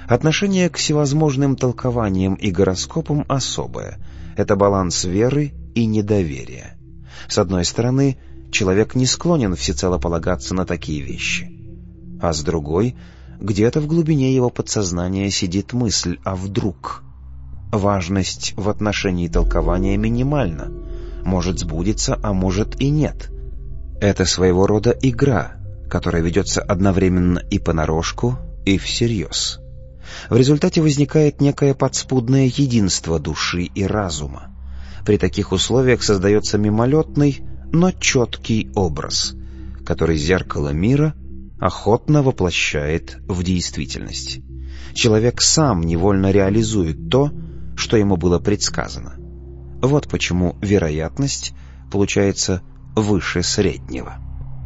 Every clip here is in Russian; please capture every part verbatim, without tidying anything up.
Отношение к всевозможным толкованиям и гороскопам особое. Это баланс веры и недоверия. С одной стороны, человек не склонен всецело полагаться на такие вещи. А с другой, где-то в глубине его подсознания сидит мысль «а вдруг?». Важность в отношении толкования минимальна. Может сбудется, а может и нет. Это своего рода игра, которая ведется одновременно и понарошку, и всерьез. В результате возникает некое подспудное единство души и разума. При таких условиях создается мимолетный, но четкий образ, который зеркало мира охотно воплощает в действительность. Человек сам невольно реализует то, что ему было предсказано. Вот почему вероятность получается выше среднего.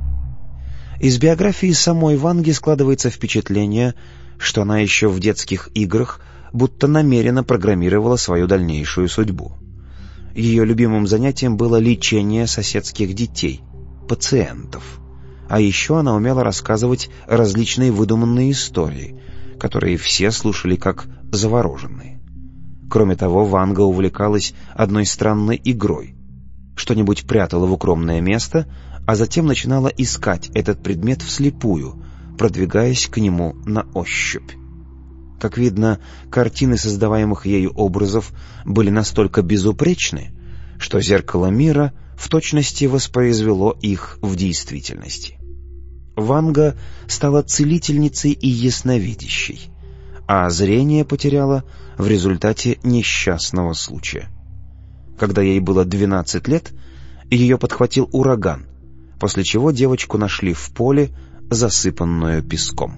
Из биографии самой Ванги складывается впечатление, что она еще в детских играх будто намеренно программировала свою дальнейшую судьбу. Ее любимым занятием было лечение соседских детей, пациентов. А еще она умела рассказывать различные выдуманные истории, которые все слушали как завороженные. Кроме того, Ванга увлекалась одной странной игрой. Что-нибудь прятала в укромное место, а затем начинала искать этот предмет вслепую, продвигаясь к нему на ощупь. Как видно, картины создаваемых ею образов были настолько безупречны, что зеркало мира в точности воспроизвело их в действительности. Ванга стала целительницей и ясновидящей, а зрение потеряла в результате несчастного случая. Когда ей было двенадцать лет, ее подхватил ураган, после чего девочку нашли в поле, засыпанную песком.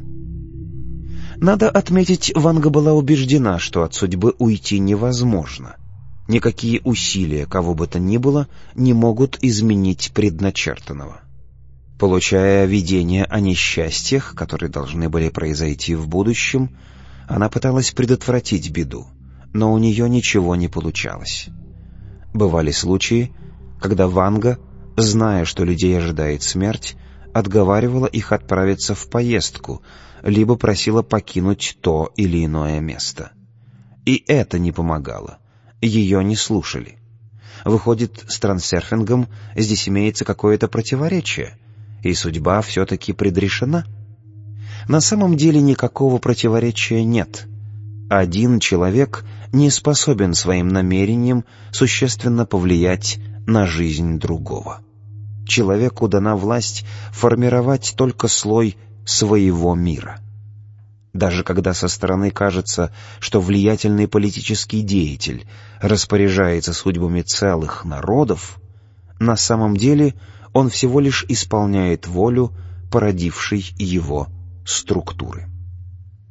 Надо отметить, Ванга была убеждена, что от судьбы уйти невозможно. Никакие усилия кого бы то ни было не могут изменить предначертанного. Получая видения о несчастьях, которые должны были произойти в будущем, она пыталась предотвратить беду, но у нее ничего не получалось. Бывали случаи, когда Ванга, зная, что людей ожидает смерть, отговаривала их отправиться в поездку, либо просила покинуть то или иное место. И это не помогало. Ее не слушали. Выходит, с трансерфингом здесь имеется какое-то противоречие, и судьба все-таки предрешена? На самом деле никакого противоречия нет. Один человек не способен своим намерением существенно повлиять на жизнь другого. Человеку дана власть формировать только слой своего мира. Даже когда со стороны кажется, что влиятельный политический деятель распоряжается судьбами целых народов, на самом деле он всего лишь исполняет волю породившей его структуры.